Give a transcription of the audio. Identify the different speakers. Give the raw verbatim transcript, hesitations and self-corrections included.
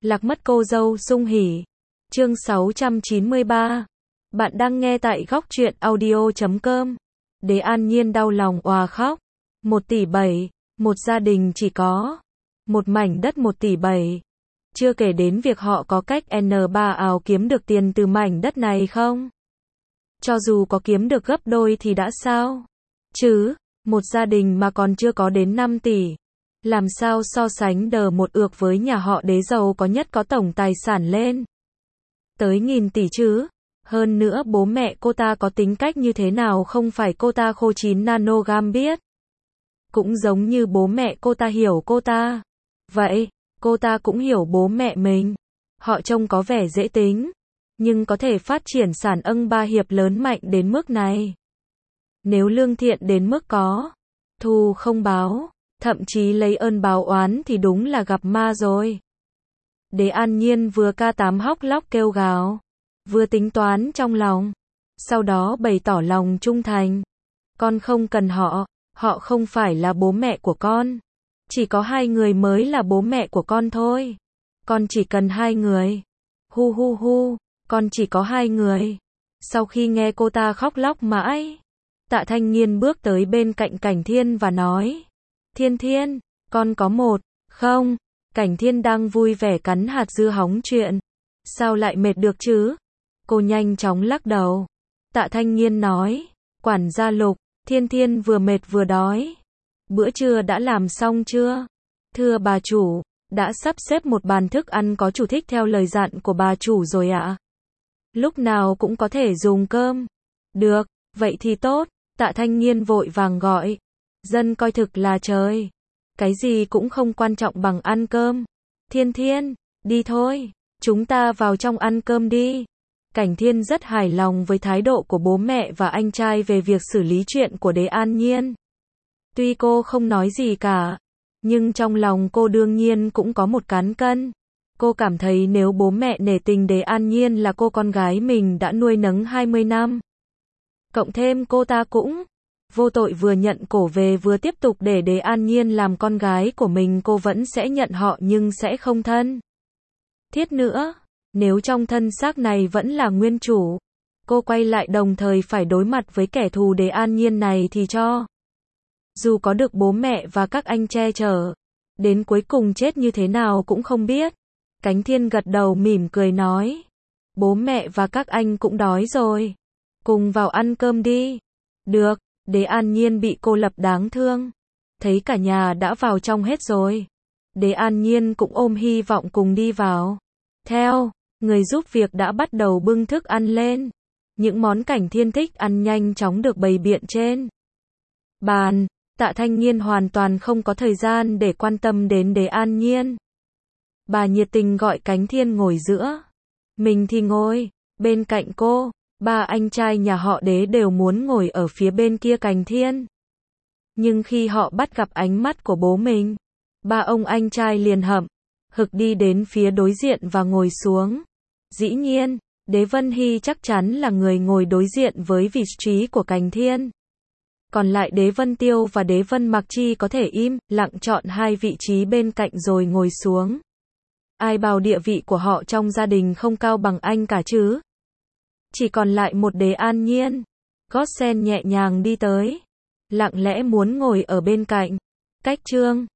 Speaker 1: Lạc mất cô dâu sung hỉ. Chương sáu trăm chín mươi ba. Bạn đang nghe tại góc truyện audio chấm com. Đế An Nhiên đau lòng òa khóc. Một tỷ bảy, một gia đình chỉ có một mảnh đất một tỷ bảy. Chưa kể đến việc họ có cách N ba ào kiếm được tiền từ mảnh đất này không? Cho dù có kiếm được gấp đôi thì đã sao? Chứ, một gia đình mà còn chưa có đến năm tỷ. Làm sao so sánh đờ một ược với nhà họ Đế giàu có nhất có tổng tài sản lên tới nghìn tỷ chứ? Hơn nữa bố mẹ cô ta có tính cách như thế nào không phải cô ta khô chín nanogam biết. Cũng giống như bố mẹ cô ta hiểu cô ta. Vậy, cô ta cũng hiểu bố mẹ mình. Họ trông có vẻ dễ tính, nhưng có thể phát triển sản âng ba hiệp lớn mạnh đến mức này. Nếu lương thiện đến mức có thù không báo, thậm chí lấy ơn báo oán thì đúng là gặp ma rồi. Đế An Nhiên vừa ca tám hóc lóc kêu gào, vừa tính toán trong lòng, sau đó bày tỏ lòng trung thành. Con không cần họ, họ không phải là bố mẹ của con. Chỉ có hai người mới là bố mẹ của con thôi. Con chỉ cần hai người. Hu hu hu, con chỉ có hai người. Sau khi nghe cô ta khóc lóc mãi, Tạ Thanh Nghiên bước tới bên cạnh Cảnh Thiên và nói: Thiên Thiên, con có một, không? Cảnh Thiên đang vui vẻ cắn hạt dưa hóng chuyện. Sao lại mệt được chứ? Cô nhanh chóng lắc đầu. Tạ Thanh Nghiên nói: Quản gia Lục, Thiên Thiên vừa mệt vừa đói. Bữa trưa đã làm xong chưa? Thưa bà chủ, đã sắp xếp một bàn thức ăn có chủ thích theo lời dặn của bà chủ rồi ạ. Lúc nào cũng có thể dùng cơm. Được, vậy thì tốt. Tạ Thanh Nghiên vội vàng gọi. Dân coi thực là trời. Cái gì cũng không quan trọng bằng ăn cơm. Thiên Thiên, đi thôi. Chúng ta vào trong ăn cơm đi. Cảnh Thiên rất hài lòng với thái độ của bố mẹ và anh trai về việc xử lý chuyện của Đế An Nhiên. Tuy cô không nói gì cả, nhưng trong lòng cô đương nhiên cũng có một cán cân. Cô cảm thấy nếu bố mẹ nể tình Đế An Nhiên là cô con gái mình đã nuôi nấng hai mươi năm. Cộng thêm cô ta cũng vô tội vừa nhận cổ về vừa tiếp tục để Đế An Nhiên làm con gái của mình, cô vẫn sẽ nhận họ nhưng sẽ không thân thiết nữa. Nếu trong thân xác này vẫn là nguyên chủ, cô quay lại đồng thời phải đối mặt với kẻ thù Đế An Nhiên này thì cho dù có được bố mẹ và các anh che chở, đến cuối cùng chết như thế nào cũng không biết. Cảnh Thiên gật đầu mỉm cười nói: Bố mẹ và các anh cũng đói rồi. Cùng vào ăn cơm đi. Được. Đế An Nhiên bị cô lập đáng thương. Thấy cả nhà đã vào trong hết rồi, Đế An Nhiên cũng ôm hy vọng cùng đi vào. Theo, người giúp việc đã bắt đầu bưng thức ăn lên. Những món Cảnh Thiên thích ăn nhanh chóng được bày biện trên bàn. Tạ Thanh Nghiên hoàn toàn không có thời gian để quan tâm đến Đế An Nhiên. Bà nhiệt tình gọi Cảnh Thiên ngồi giữa. Mình thì ngồi bên cạnh cô. Ba anh trai nhà họ Đế đều muốn ngồi ở phía bên kia Cảnh Thiên. Nhưng khi họ bắt gặp ánh mắt của bố mình, ba ông anh trai liền hậm hực đi đến phía đối diện và ngồi xuống. Dĩ nhiên, Đế Vân Hy chắc chắn là người ngồi đối diện với vị trí của Cảnh Thiên. Còn lại Đế Vân Tiêu và Đế Vân Mặc Chi có thể im lặng chọn hai vị trí bên cạnh rồi ngồi xuống. Ai bảo địa vị của họ trong gia đình không cao bằng anh cả chứ? Chỉ còn lại một Đế An Nhiên. Gót sen nhẹ nhàng đi tới, lặng lẽ muốn ngồi ở bên cạnh. Cách Trương